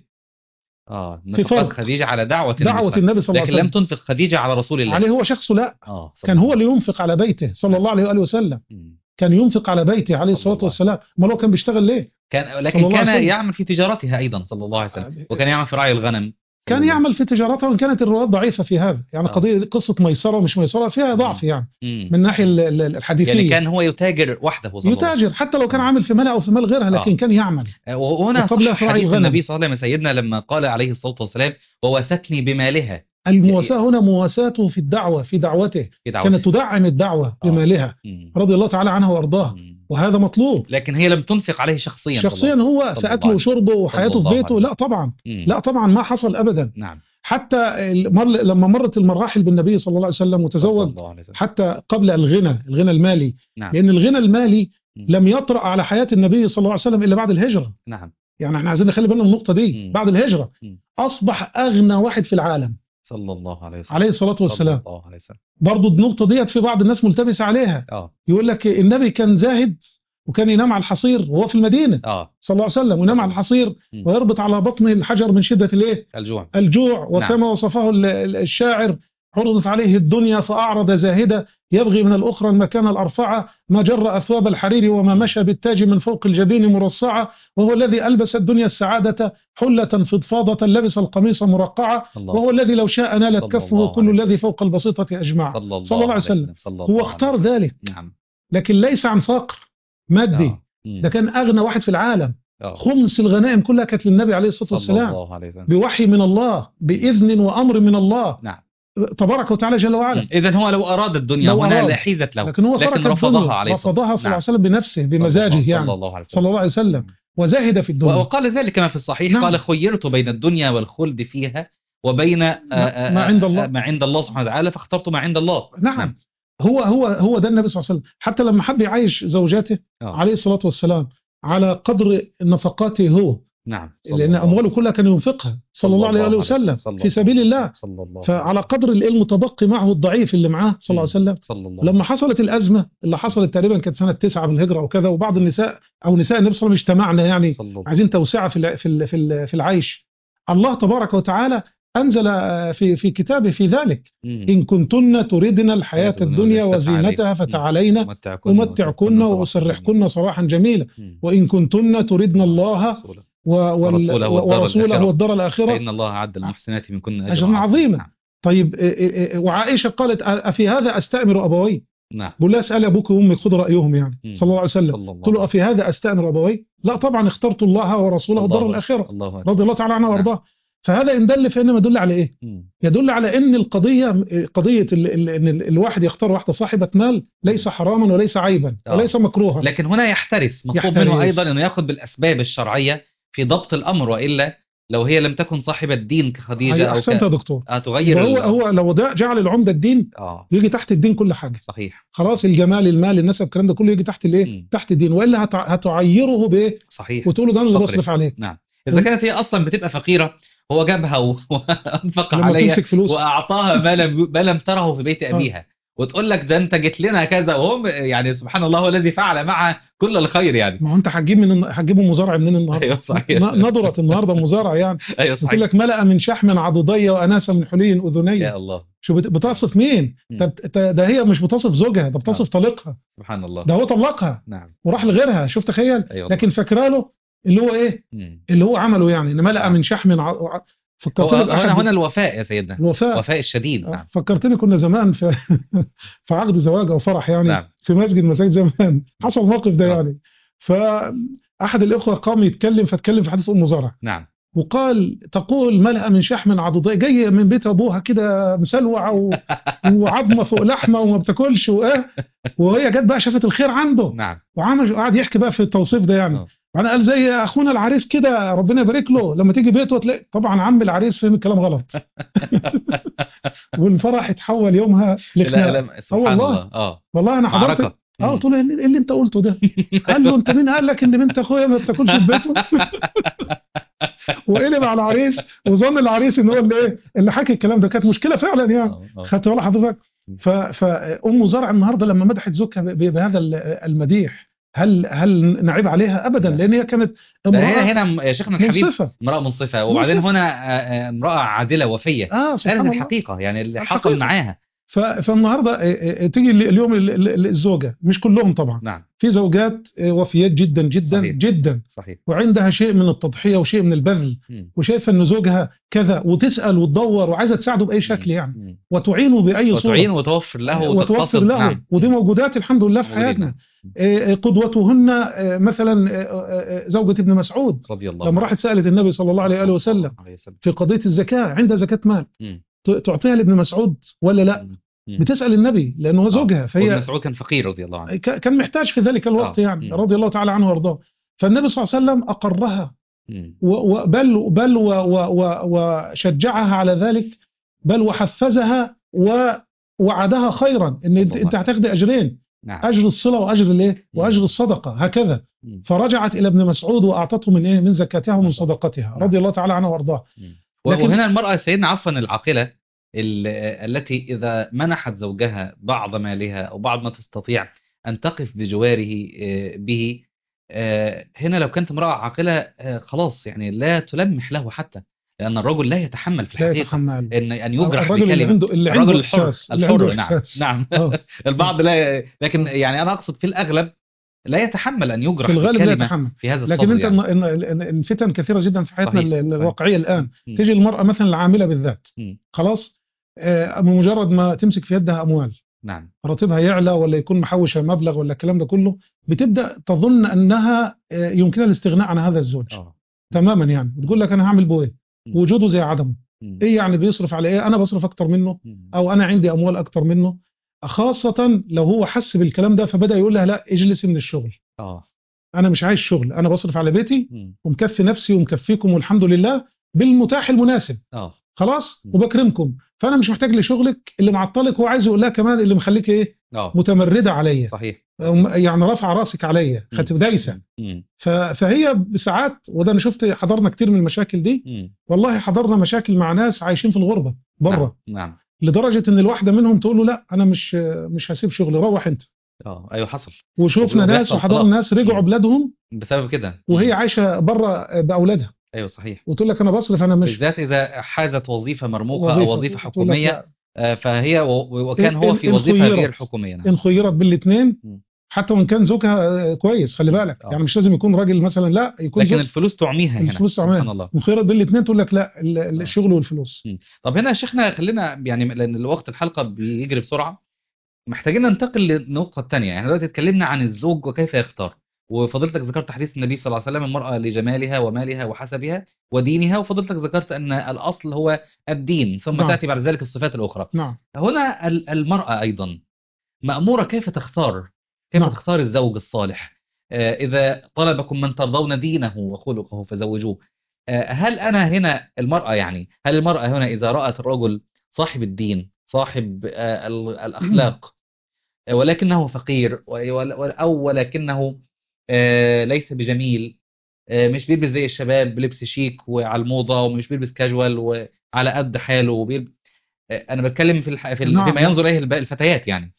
في فرق. خديجة على دعوة النبي صلى الله عليه وسلم، لكن لم تنفق خديجة على رسول الله عليه هو شخصه. لا، كان هو اللي ينفق على بيته صلى الله عليه وآله وسلم. كان ينفق على بيته عليه الصلاة والسلام. ما هو كان بيشتغل ليه؟ لكن كان يعمل في تجارتها أيضا صلى الله عليه وسلم، وكان يعمل في رعي الغنم. كان يعمل في تجارته، وإن كانت الروايات ضعيفة في هذا. يعني قصة ميسرة ومش ميسرة فيها ضعف يعني من الناحية الحديثية. يعني كان هو يتاجر وحده يتاجر حتى لو كان عامل في مال أو في مال غيرها، لكن كان يعمل. وهنا صح حديث النبي صلى الله عليه وسلم سيدنا لما قال عليه الصلاة والسلام ووستني بمالها. المواساة هنا مواساته في الدعوة، في دعوته. كانت تدعم الدعوة بمالها رضي الله تعالى عنها وأرضاها، وهذا مطلوب. لكن هي لم تنفق عليه شخصيا هو في أكله وشربه وحياته في بيته. لا طبعا. لا طبعا، ما حصل أبدا. حتى لما مرت المراحل بالنبي صلى الله عليه وسلم وتزوج حتى قبل الغنى المالي. لأن الغنى المالي لم يطرأ على حياة النبي صلى الله عليه وسلم إلا بعد الهجرة. يعني احنا عايزين نخلي بالنا من النقطة دي. بعد الهجرة أصبح أغنى واحد في العالم صلى الله عليه وسلم عليه الصلاة والسلام. برضو النقطة ديت في بعض الناس ملتبسة عليها. يقول لك النبي كان زاهد وكان ينام على الحصير وهو في المدينة صلى الله عليه وسلم، وينام على الحصير ويربط على بطنه الحجر من شدة الجوع. وكما وصفه الشاعر: عرضت عليه الدنيا فأعرض زاهدة، يبغي من الأخرى المكان الأرفع، ما جر أثواب الحرير وما مشى بالتاج من فوق الجبين مرصعة، وهو الذي ألبس الدنيا السعادة حلة فضفاضة، لبس القميص مرقعة، وهو الذي لو شاء نالت كفه كل الذي فوق البسيطة أجمع صلى الله عليه وسلم. هو اختار ذلك، لكن ليس عن فقر مادي. ده كان أغنى واحد في العالم. خمس الغنائم كلها كانت للنبي عليه الصلاة والسلام بوحي من الله، بإذن وأمر من الله تبارك وتعالى جل وعلا. إذن هو لو أراد الدنيا هنا لحيزت له، لكن هو رفضها عليه صلى الله عليه وسلم بنفسه بمزاجه يعني صلى الله عليه وسلم، وزاهد في الدنيا. وقال ذلك كما في الصحيح. قال: خيرت بين الدنيا والخلد فيها وبين ما عند الله سبحانه وتعالى، فاخترت ما عند الله. نعم. هو ده النبي صلى الله عليه وسلم. حتى لما حب يعيش زوجاته عليه الصلاة والسلام على قدر نفقاته هو، لأن أمواله كلها كان ينفقها صلى الله عليه وسلم في سبيل الله. فعلى قدر المتبقي معه الضعيف اللي معاه صلى الله عليه وسلم. لما حصلت الأزمة اللي حصلت تقريبا كانت سنة 9 من الهجرة وكذا، وبعض النساء أو نساء النبي صلى الله عليه وسلم اجتمعنا يعني عايزين توسعة في العيش. الله تبارك وتعالى أنزل في كتابه في ذلك: إن كنتن تردن الحياة الدنيا وزينتها فتعالينا أمتعكن وأسرحكن سراحا جميلا، وإن كنتن تردن الله ورسوله والدار الآخرة فإن الله أعد للمحسنات منكن أجرا عظيما. طيب، وعائشة قالت: أفي هذا أستأمر أبوي؟ بقول لها: اسأل أبوك وأمك خذ رأيهم يعني صلى الله عليه وسلم. قلت له: أفي هذا أستأمر أبوي؟ لا طبعا، اخترت الله ورسوله والدار الآخرة رضي الله تعالى عنها وارضاه. فهذا إن دل فإنما يدل على إيه؟ يدل على إن قضية إن الواحد يختار واحدة صاحبة مال ليس حراما وليس عيبا وليس مكروها، لكن هنا يحترس. مطلوب منه أيضا أنه يأخذ بالأسباب الشرعية في ضبط الأمر، وإلا لو هي لم تكن صاحبة دين كخديجة أو أحسنت يا دكتور. تغير هو لو جعل العمدة الدين يجي تحت الدين كل حاجة. صحيح. خلاص، الجمال المال النسب الكلام ده كله يجي تحت الإيه؟ تحت الدين، وإلا هتعيره بإيه؟ صحيح. وتقول ده أنا اللي بصرف عليك. نعم. إذا كانت هي أصلا بتبقى فقيرة، هو جابها وأنفق عليها وأعطاها ما لم تره في بيت أبيها، وتقول لك ده أنت جيت لنا كذا، وهم يعني سبحان الله هو الذي فعل معها كل الخير يعني. ما هو أنت هتجيبه مزارع منين النهارده؟ أيوة صحيح. نضرت النهارده مزارع يعني. أيوة صحيح. يقول لك ملأ من شحم عضدية وأناس من حلي أذنية. يا الله. شو بتصف مين؟ ده هي مش بتصف زوجها، ده بتصف طليقها. سبحان الله. ده هو طلقها. نعم. وراح لغيرها. شوف تخيل. أيوة. لكن فاكراله اللي هو إيه؟ اللي هو عمله يعني، إن ملأ من شحم هنا الوفاء يا سيدنا، الوفاء الشديد. نعم. فكرتني كنا زمان في عقد زواج او فرح يعني. نعم. في مسجد زمان حصل موقف ده يعني. فأحد الإخوة قام يتكلم فاتكلم في حديث أم زرع. نعم. وقال تقول ملأ من شحم عضداء، جاية من بيت أبوها كده مسلوعة وعظمة فوق لحمة وما بتاكلش وهي جت بقى شافت الخير عنده. نعم. وعمل قعد يحكي بقى في التوصيف ده يعني. معناه قال زي اخونا العريس كده ربنا يبارك له، لما تيجي بيته تلاقي طبعا عم العريس فهم الكلام غلط والفرح اتحول يومها لخناق. سبحان والله الله. والله انا حضرت. قلت له ايه اللي انت قلته ده؟ قال له انت مين قال لك ان بنت اخويا ما بتاكلش في بيته؟ وقلب على العريس وظن العريس ان هو اللي حكى الكلام ده. كانت مشكله فعلا يعني. خدت بالك حضرتك؟ فام زرع النهارده لما مدحت زوجها بهذا المديح، هل نعيب عليها؟ ابدا، لان هي كانت امراه هنا يا شيخنا الحبيب منصفة. امراه منصفه، وبعدين هنا امراه عادله وفيه. سبحان الله. الحقيقه يعني اللي حصل معاها. فالنهارده تيجي اليوم الزوجه، مش كلهم طبعا. نعم. في زوجات وفيات جدا جدا صحيح. جدا. صحيح. وعندها شيء من التضحيه وشيء من البذل، وشايفه ان زوجها كذا، وتسال وتدور وعايزه تساعده باي شكل يعني، وتعينه باي صوره، وتعين وتوفر له وتوفر له. نعم. ودي موجودات الحمد لله في حياتنا. قدوتهن مثلا زوجة ابن مسعود رضي الله لما راحت سألت النبي صلى الله عليه وسلم في قضية الزكاة، عندها زكاة مال تعطيها لابن مسعود ولا لا؟ بتسأل النبي لأنه زوجها. فهي ابن مسعود كان فقير رضي الله عنه، كان محتاج في ذلك الوقت يعني رضي الله تعالى عنه وارضاه. فالنبي صلى الله عليه وسلم أقرها بل وشجعها على ذلك، بل وحفزها ووعدها خيرا ان انت هتاخدي اجرين. نعم. اجر الصله واجر واجر الصدقه هكذا. فرجعت الى ابن مسعود واعطته من من زكاتها ومن صدقتها رضي الله تعالى عنها وارضاها. وهنا المراه سيدنا عفوا العاقله التي اذا منحت زوجها بعض مالها او بعض ما تستطيع ان تقف بجواره به، هنا لو كانت امراه عاقله خلاص يعني لا تلمح له حتى، لأن الرجل لا يتحمل في الحقيقة أن يجرح الرجل بكلمة. الرجل الحر نعم. البعض لا، لكن يعني أنا أقصد في الأغلب لا يتحمل أن يجرح في الغالب لا يتحمل في هذا الصدر. لكن انت يعني الفتن كثيرة جدا في حياتنا الواقعية الآن. صحيح. تيجي المرأة مثلا العاملة بالذات خلاص بمجرد ما تمسك في يدها أموال، نعم، راتبها يعلى ولا يكون محوشة مبلغ ولا الكلام ده كله، بتبدأ تظن أنها يمكنها الاستغناء عن هذا الزوج تماما. يعني بتقول لك أنا هعمل بويه، وجوده زي عدمه. ايه يعني بيصرف على ايه؟ انا بصرف اكتر منه، او انا عندي اموال اكتر منه. خاصة لو هو حس بالكلام ده فبدأ يقول لها لا اجلسي من الشغل. انا مش عايز شغل، انا بصرف على بيتي ومكفي نفسي ومكفيكم والحمد لله بالمتاح المناسب. خلاص وبكرمكم، فانا مش محتاج لشغلك. اللي معطلك هو عايز يقول لها كمان اللي مخليك ايه؟ متمردة عليا. صحيح. يعني رافع راسك عليا، خدت دايسه. فهي بساعات، وده انا شفت حضرنا كتير من المشاكل دي. والله حضرنا مشاكل مع ناس عايشين في الغربه بره. نعم. لدرجه ان الواحده منهم تقول له لا انا مش هسيب شغلي، روح انت. ايوه حصل. وشوفنا ناس وحضرنا ناس رجعوا بلادهم بسبب كده، وهي عايشه بره باولادها. ايوه صحيح. وتقول لك انا بصرف، انا مش، بالذات اذا حازت وظيفه مرموقه او وظيفه حكوميه، فهي وكان هو في وظيفه غير حكوميه. ان خيرت بالاثنين حتى وان كان زوجها كويس، خلي بالك. يعني مش لازم يكون راجل مثلا، لا يكون لكن الفلوس تعميها هنا. الفلوس سبحان الله. مخيرت بالاثنين تقول لك لا الشغل والفلوس. طب هنا يا شيخنا خلينا يعني لان الوقت الحلقه بيجري بسرعه، محتاجين ننتقل للنقطه الثانيه. يعني دلوقتي اتكلمنا عن الزوج وكيف يختار، وفضلتك ذكرت حديث النبي صلى الله عليه وسلم المرأة لجمالها ومالها وحسبها ودينها، وفضلتك ذكرت أن الأصل هو الدين ثم تأتي بعد ذلك الصفات الأخرى. هنا المرأة أيضا مأمورة كيف تختار، كيف تختار الزوج الصالح. إذا طلبكم من ترضون دينه وخلقه فزوجوه. هل أنا هنا المرأة، يعني هل المرأة هنا إذا رأت الرجل صاحب الدين صاحب الأخلاق ولكنه فقير أو ولكنه ليس بجميل، مش بيلبس زي الشباب بلبس شيك وعلى الموضة، ومش بيلبس كاجوال وعلى قد حاله أنا بتكلم في فيما ينظر إليه الفتيات يعني.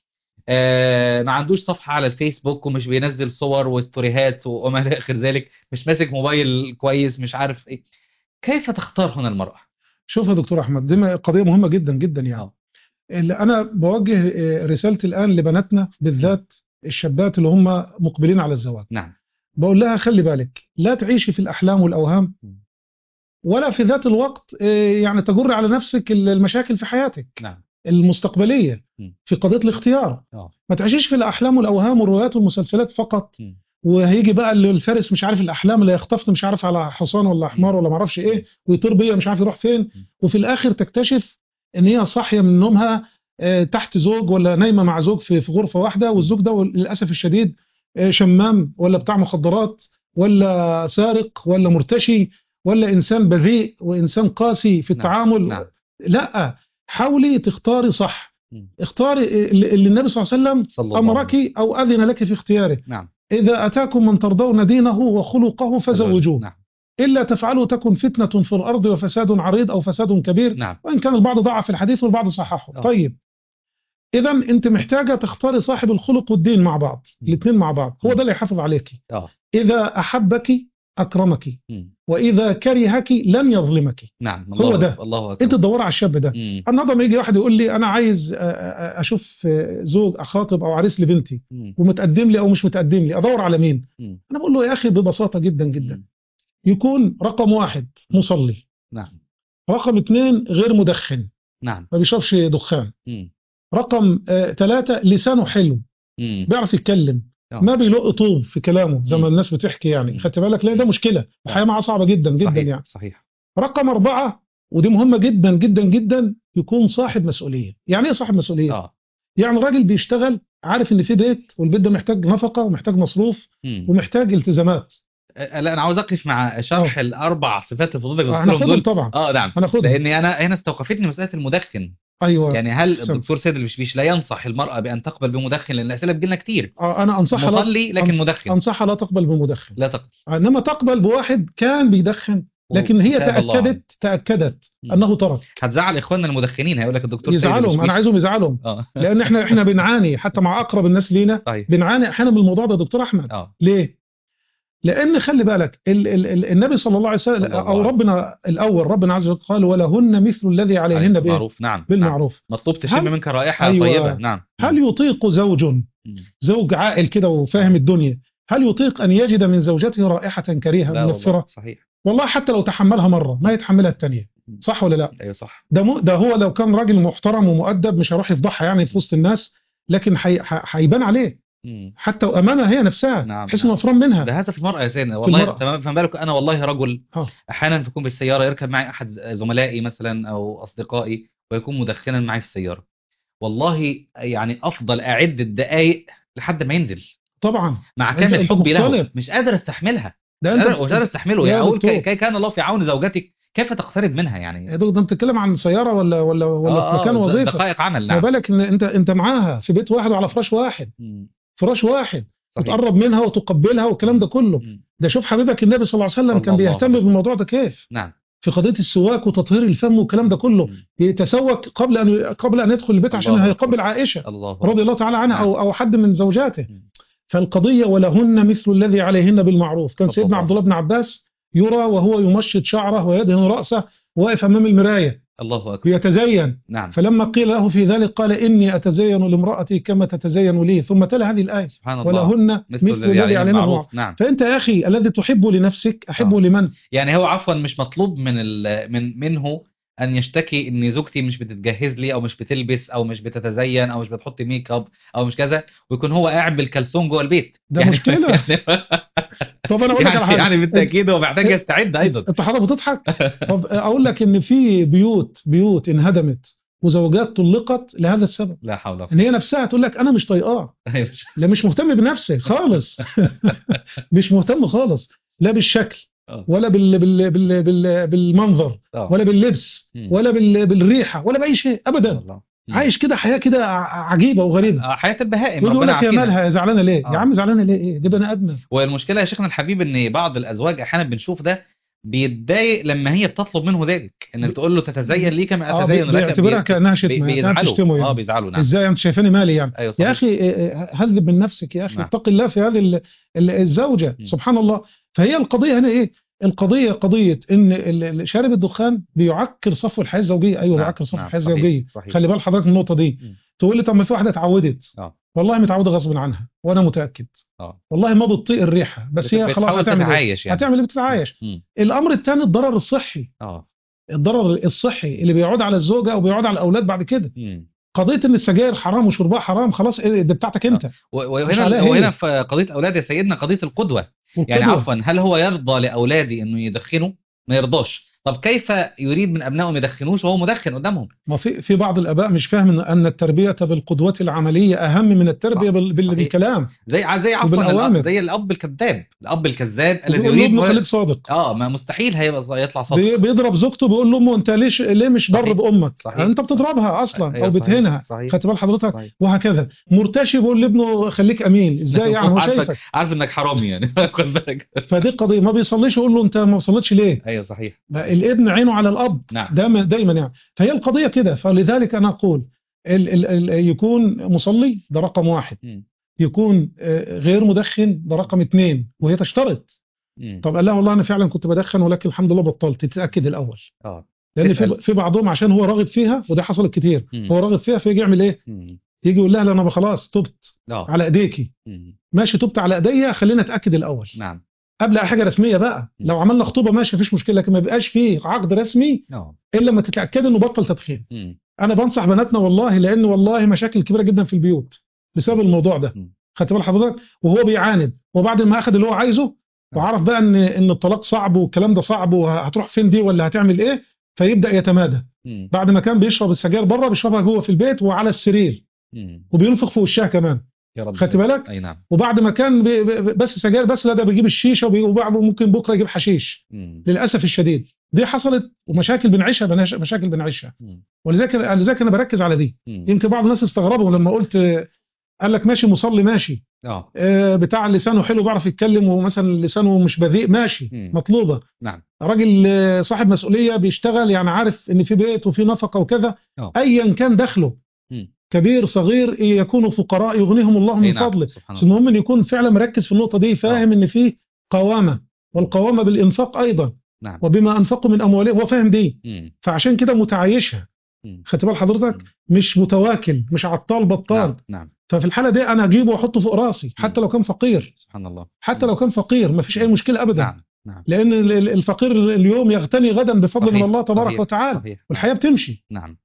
ما عندوش صفحة على الفيسبوك ومش بينزل صور وستوريهات وما إلى آخر ذلك، مش ماسك موبايل كويس، مش عارف إيه. كيف تختار هنا المرأة؟ شوف يا دكتور أحمد، دي قضية مهمة جدا جدا يعني. اللي أنا بوجه رسالتي الآن لبناتنا بالذات الشابات اللي هم مقبلين على الزواج. نعم. بقول لها خلي بالك، لا تعيشي في الأحلام والأوهام، ولا في ذات الوقت يعني تجر على نفسك المشاكل في حياتك. نعم. المستقبلية في قضية الاختيار. ما تعيشيش في الأحلام والأوهام والروايات والمسلسلات فقط، وهيجي بقى الفارس مش عارف الاحلام اللي يخطفني مش عارف على حصان ولا حمار ولا ما اعرفش ايه، ويطير بيا مش عارف يروح فين، وفي الاخر تكتشف ان هي صاحيه من نومها تحت زوج ولا نايمه مع زوج في غرفه واحده، والزوج ده للاسف الشديد شمام ولا بتاع مخدرات ولا سارق ولا مرتشي ولا انسان بذيء وانسان قاسي في التعامل. نعم. لا، حاولي تختاري صح، اختاري اللي النبي صلى الله عليه وسلم امرك او اذن لك في اختياره. نعم. اذا اتاكم من ترضون دينه وخلقه فزوجوه. نعم. الا تفعلوا تكن فتنه في الارض وفساد عريض او فساد كبير. نعم. وان كان البعض ضعف الحديث والبعض صححه. طيب اذا انت محتاجه تختاري صاحب الخلق والدين مع بعض، الاثنين مع بعض، هو ده اللي يحافظ عليكي. اذا احبك اكرمك، واذا كرهك لن يظلمك. نعم. هو ده. الله أكبر. انت تدور على الشاب ده. النهارده لما يجي واحد يقول لي انا عايز اشوف زوج اخاطب او عريس لبنتي ومتقدم لي او مش متقدم لي، ادور على مين؟ انا بقول له يا اخي ببساطه جدا جدا، يكون رقم 1 مصلي. نعم. رقم 2 غير مدخن. نعم. ما بيشربش دخان. رقم 3 لسانه حلو، بيعرف يتكلم، ما بيلق طوب في كلامه زي ما الناس بتحكي يعني. خدت بالك؟ لا ده مشكله، الحياه معاه صعبه جدا جدا. صحيح. يعني صحيح. رقم 4 ودي مهمه جدا جدا جدا، يكون صاحب مسؤوليه. يعني ايه صاحب مسؤوليه؟ يعني راجل بيشتغل عارف ان في بيت، والبيت ده محتاج نفقه ومحتاج مصروف ومحتاج التزامات. لا انا عاوز اقف مع شرح الاربع صفات اللي حضرتك ذكرتهم دول طبعا. نعم. لاني انا هنا استوقفتني مساله المدخن. ايوه. يعني هل الدكتور سيد البشبيش لا ينصح المرأة بأن تقبل بمدخن؟ لأن الأسئلة بتجيلنا كتير. أنا أنصحها مصلي لكن مدخن. أنصحها لا تقبل بمدخن. لا تقبل. إنما تقبل بواحد كان بيدخن لكن هي تأكدت أنه ترك. هتزعل إخواننا المدخنين، هيقول لك الدكتور سيد يزعلهم. أنا عايزهم يزعلهم. لأن إحنا بنعاني حتى مع أقرب الناس لينا. بنعاني أحيانا من الموضوع ده دكتور أحمد. ليه؟ لأن خلي بالك النبي صلى الله عليه وسلم أو ربنا الأول، ربنا عز وجل قال ولهن مثل الذي عليهن بالمعروف. نعم. بالمعروف. مطلوب تشم منك رائحة طيبة. نعم. هل يطيق زوج عاقل كده وفاهم الدنيا، هل يطيق أن يجد من زوجته رائحة كريهة منفرة؟ صحيح. والله حتى لو تحملها مرة ما يتحملها الثانية. صح ولا لا؟ أيوة صح. ده هو لو كان راجل محترم ومؤدب مش هيروح يفضحها يعني في وسط الناس، لكن هيبان عليه حتى وأمانة هي نفسها. نعم. تحس انه مفرم منها. ده هذا في المرأة يا سيدنا والله. تمام. فما بالك أنا والله رجل أحيانا بكون بالسيارة يركب معي أحد زملائي مثلا أو أصدقائي ويكون مدخنا معي في السيارة، والله يعني أفضل أعد الدقائق لحد ما ينزل. طبعا مع كامل حبي له مش قادر استحملها. مش قادر استحمله. يعني أقول كان الله في عون زوجتك كيف تقترب منها يعني. يا دكتور انت بتتكلم عن سيارة ولا في مكان وظيفة؟ دقائق عمل. نعم. ما بالك ان انت معاها في بيت واحد وعلى فراش واحد. فراش واحد. وتقرب منها وتقبلها والكلام ده كله. ده شوف حبيبك النبي صلى الله عليه وسلم كان بيهتم بالموضوع ده كيف. نعم. في قضية السواك وتطهير الفم والكلام ده كله، يتسوك قبل أن يدخل البيت عشان هيقبل عائشة رضي الله تعالى عنها أو حد من زوجاته. فالقضية ولهن مثل الذي عليهن بالمعروف. كان سيدنا عبد الله بن عباس يرى وهو يمشط شعره ويدهن رأسه واقف أمام المراية. الله أكبر. يتزين. نعم. فلما قيل له في ذلك قال إني أتزين لامرأتي كما تتزين لي، ثم تلا هذه الآية سبحان الله. ولهن مثل الذي عليهن بالمعروف. نعم. فأنت يا أخي الذي تحبه لنفسك أحبه لمن؟ يعني هو عفوا مش مطلوب منه أن يشتكي إن زوجتي مش بتتجهز لي أو مش بتلبس أو مش بتتزين أو مش بتحط ميك اب أو مش كذا، ويكون هو قاعد بالكلسون جوه البيت. ده يعني مشكلة. طب أنا أقول لك على حاجة. يعني بالتأكيد هو محتاج يستعد أيضا. أنت حضرتك بتضحك. طب أقول لك إن في بيوت انهدمت وزوجات طلقت لهذا السبب. لا حول ولا قوة. إن هي نفسها تقول لك أنا مش طايقاه. لا مش مهتم بنفسه خالص. مش مهتم خالص، لا بالشكل ولا بالمنظر ولا باللبس ولا بالريحة ولا بأي شيء أبدا. عايش كده حياة كده عجيبة وغريبة. حياة البهائم. يقول لك يا مالها زعلانة ليه؟ يا عم زعلانة ليه؟ إيه دي بني آدمة. والمشكلة يا شيخنا الحبيب إن بعض الأزواج أحيانا بنشوف ده بيتضايق لما هي بتطلب منه ذلك، انك تقول له تتزين لي كما اتزين لك. بيعتبرها كانها شتمه، كانها تشتمه يعني. بيزعلوا. نعم. ازاي انت شايفاني مالي يعني؟ أيوة يا اخي هذب من نفسك يا اخي. نعم. اتق الله في هذه الزوجه. سبحان الله. فهي القضيه هنا ايه؟ القضيه قضيه ان شارب الدخان بيعكر صفو الحياه الزوجيه. ايوه. نعم. بيعكر صفو الحياه الزوجيه. خلي بال حضرتك من النقطه دي. تقول لي طب ما في واحده اتعودت. والله متعوده غصب عنها وانا متاكد. والله ما بتطيق الريحه بس هي خلاص هتعمل ايه؟ يعني. هتعمل ايه؟ بتتعايش. الامر الثاني الضرر الصحي. الضرر الصحي اللي بيعود على الزوجه او بيعود على الاولاد بعد كده. قضيه ان السجاير حرام وشربها حرام، خلاص دي بتاعتك انت، مش وهنا عليها وهنا هي. في قضية أولاد يا سيدنا قضية القدوة. يعني والقدوه، عفوا، هل هو يرضى لأولادي إنه يدخنوا؟ ما يرضاش. طب كيف يريد من أبنائه ما يدخنوش وهو مدخن قدامهم؟ ما في بعض الاباء مش فاهم ان التربيه بالقدوه العمليه اهم من التربيه صح، صحيح. بالكلام زي عفوا وبالاوامر. زي الأب الكذاب، الأب الكذاب الذي وبيقول يريد لابنه هو. خليك صادق، ما مستحيل هيبقى يطلع صادق. بيضرب زوجته، بيقول لامه انت ليه مش بر صحيح، بامك، صحيح، انت بتضربها اصلا ايوه او صحيح، بتهينها، صحيح، خدت بال حضرتك؟ صحيح. وهكذا. مرتشي بيقول لابنه خليك امين، ازاي يعني هو هو عارفك، شايفك؟ عارف انك حرامي يعني. خد بالك. فدي قضيه. ما بيصليش يقول له انت ما بتصليش ليه؟ ايوه صحيح، لا، صحيح. الابن عينه على الاب نعم. دايما يعني. فهي القضيه كده. فلذلك انا اقول يكون مصلي ده رقم واحد، مم. يكون غير مدخن ده رقم اتنين، وهي تشترط. مم. طب قال لها والله انا فعلا كنت بدخن ولكن الحمد لله بطلت، تتاكد الاول. اه لان تسأل. في بعضهم عشان هو راغب فيها، وده حصلت كتير، مم. هو راغب فيها فيجي يعمل ايه؟ مم. يجي يقول لها لا انا خلاص تبت اه. على ايديكي. مم. ماشي، تبت على ايديا، خلينا اتاكد الاول نعم. قبل اي حاجه رسميه بقى. مم. لو عملنا خطوبه ماشي مفيش مشكله، لكن ما بيبقاش فيه عقد رسمي اه. الا لما تتاكد انه بطل تدخين. مم. انا بنصح بناتنا والله، لان والله مشاكل كبيره جدا في البيوت بسبب الموضوع ده. مم. خدت بال حضرتك؟ وهو بيعاند، وبعد ما اخذ اللي هو عايزه اه. وعرف بقى ان الطلاق صعب والكلام ده صعب وهتروح فين دي ولا هتعمل ايه، فيبدا يتمادى. مم. بعد ما كان بيشرب السجاير بره، بيشربها جوه في البيت وعلى السرير، مم. وبينفخ في وشها كمان. يا رب خدت ساتر. بالك؟ اي نعم. وبعد ما كان بس سجاير بس، لا ده بيجيب الشيشه وبعده ممكن بكره يجيب حشيش. مم. للاسف الشديد دي حصلت، ومشاكل بنعيشها، مشاكل بنعيشها. مم. ولذلك انا بركز على دي. مم. يمكن بعض الناس استغربوا لما قلت، قال لك ماشي مصلي ماشي، اه. بتاع لسانه حلو بيعرف يتكلم ومثلا لسانه مش بذيء ماشي، مم. مطلوبه. نعم. راجل صاحب مسؤوليه بيشتغل، يعني عارف ان في بيت وفي نفقه وكذا، اه. ايا كان دخله، مم. كبير صغير، يكونوا فقراء يغنيهم الله اي من نعم، فضله. سبحان بس الله. المهم ان يكون فعلا مركز في النقطه دي، اه. فاهم ان في قوامه، مم. والقوامه بالانفاق ايضا، نعم. وبما انفقوا من اموالهم، هو فاهم دي. مم. فعشان كده متعايشها. مم. خدت بال حضرتك؟ مم. مش متواكل، مش عطال بطال. نعم، نعم. ففي الحاله دي انا اجيبه واحطه فوق راسي مم. حتى لو كان فقير، سبحان الله. حتى مم. لو كان فقير ما فيش اي مم. مشكله ابدا. نعم، نعم. لان الفقير اليوم يغتني غدا بفضل من صحيح، الله تبارك صحيح، وتعالى، صحيح. نعم، والحياه بتمشي. نعم.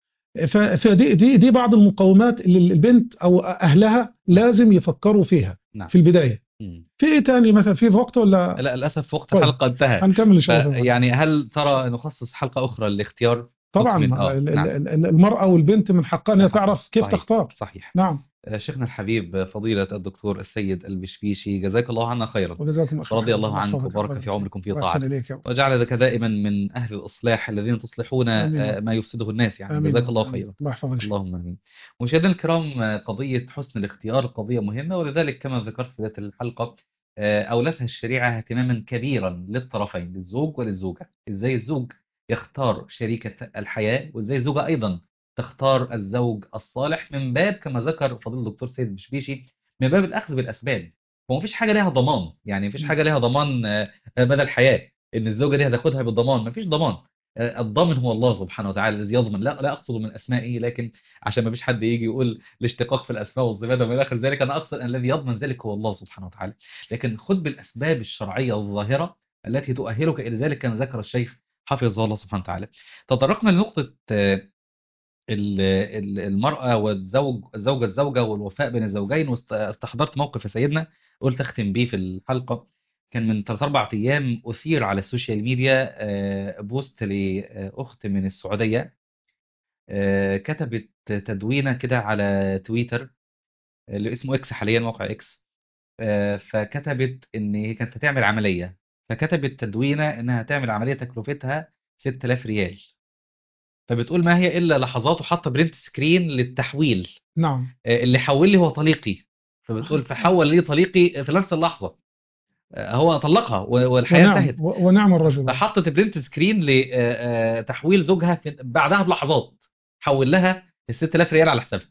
فدي دي بعض المقومات اللي البنت او اهلها نعم، لازم يفكروا فيها نعم. في البدايه. مم. في ايه تاني مثلا؟ في وقت ولا؟ لا للأسف وقت طيب الحلقة انتهى. هنكمل ان شاء الله فيما بعد. فيعني هل ترى نخصص حلقة أخرى للاختيار؟ طبعا نكمل. نعم. المراه والبنت من حقها ان من هي حقها، تعرف كيف صحيح، تختار. صحيح. نعم. شيخنا الحبيب فضيلة الدكتور السيد البشبيشي، جزاك الله عنا خيرا، وجزاكم الله خير ورضي حبيبي، الله الله عنك يحفظك، الله وبارك يبارك في فيك، عمركم في الله يحسن طاعته، اليك يا رب. وجعلك دائما من أهل الإصلاح الذين تصلحون امين، ما يفسده الناس، يعني جزاك امين، الله امين، خيرا. الله يحفظك شيخ. اللهم امين. مشاهدينا الكرام، قضيه حسن الاختيار قضيه مهمه، ولذلك كما ذكرت في بدايه الحلقه اولتها الشريعه اهتماما كبيرا للطرفين، للزوج وللزوجه. ازاي الزوج يختار شريكه الحياه، وازاي الزوجه ايضا تختار الزوج الصالح، من باب كما ذكر فضيله الدكتور سيد بشبيشي، من باب الاخذ بالاسباب. هو مفيش حاجه ليها ضمان، يعني مفيش حاجه ليها ضمان مدى الحياه ان الزوجه دي هتاخدها بالضمان، مفيش ضمان. الضامن هو الله سبحانه وتعالى الذي يضمن. لا اقصد من اسمائه، لكن عشان ما فيش حد يجي يقول الاشتقاق في الاسماء والصفات وما الى اخر ذلك، انا اقصد ان الذي يضمن ذلك هو الله سبحانه وتعالى. لكن خذ بالاسباب الشرعيه الظاهره التي تؤهلك الى ذلك، كما ذكر الشيخ حفظه الله سبحانه وتعالى. تطرقنا لنقطه المراه والزوج، الزوجه والوفاء بين الزوجين، واستحضرت موقف يا سيدنا قلت اختم بيه في الحلقه. كان من 3 4 ايام اثير على السوشيال ميديا بوست لاخت من السعوديه، كتبت تدوينه كده على تويتر اللي اسمه اكس حاليا، موقع اكس. فكتبت ان هي كانت هتعمل عمليه، فكتبت تدوينه انها تعمل عمليه تكلفتها 6000 ريال. فبتقول ما هي الا لحظات، وحاطه برنت سكرين للتحويل. نعم. اللي حول لي هو طليقي. فبتقول فحول لي طليقي في نفس اللحظه. هو طلقها والحياه ونعم، انتهت. ونعم الرجل. فحطت برنت سكرين لتحويل زوجها بعدها بلحظات، حول لها ال 6000 ريال على حسابها.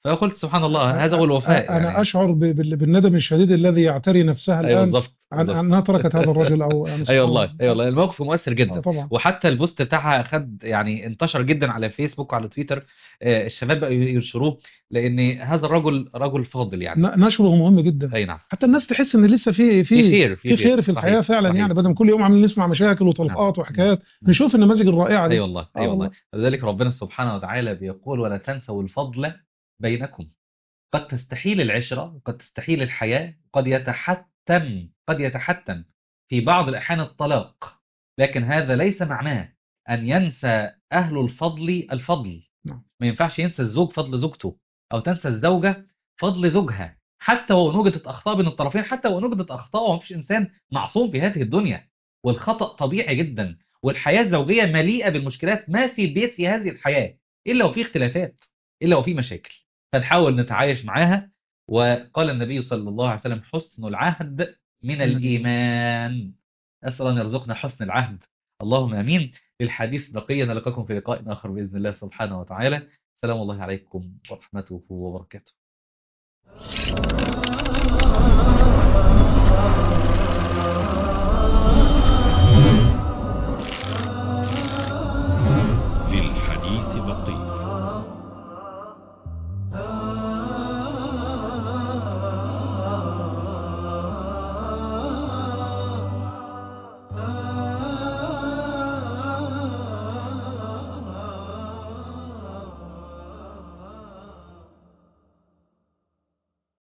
فقلت سبحان الله هذا هو الوفاء أنا يعني. أشعر بالندم الشديد الذي يعتري نفسها ايوه الآن بالظبط عن بالظبط. أنها تركت هذا الرجل، أو يعني اي سبحان والله الله. اي والله الموقف مؤثر جدا. طبعا. وحتى البوست بتاعها خد يعني انتشر جدا على فيسبوك وعلى تويتر. الشباب بقوا ينشروه، لان هذا الرجل رجل فاضل يعني. نشره مهم جدا، اي نعم. حتى الناس تحس ان لسه في في في خير في في خير خير في الحياه صحيح فعلا، صحيح. يعني بدل ما كل يوم عاملين نسمع مشاكل نعم وطلقات وحكايات، نعم. نشوف النماذج الرائعه اي دي. والله اي اه والله. والله. لذلك ربنا سبحانه وتعالى بيقول ولا تنسوا الفضل بينكم. قد تستحيل العشرة، وقد تستحيل الحياة، قد يتحتم في بعض الأحيان الطلاق. لكن هذا ليس معناه أن ينسى أهل الفضل الفضل. نعم. ما ينفعش ينسى الزوج فضل زوجته، أو تنسى الزوجة فضل زوجها، حتى وإن وجدت أخطاء بين الطرفين، حتى وإن وجدت أخطاء، ومفيش إنسان معصوم في هذه الدنيا، والخطأ طبيعي جدا. والحياة الزوجية مليئة بالمشكلات، ما في بيت في هذه الحياة إلا وفيه اختلافات، إلا وفيه مشاكل، فنحاول نتعايش معاها. وقال النبي صلى الله عليه وسلم حسن العهد من من الإيمان. الإيمان. أسأل أن يرزقنا حسن العهد، اللهم أمين. للحديث بقية، نلقاكم في لقاء آخر بإذن الله سبحانه وتعالى. سلام الله عليكم ورحمته وبركاته.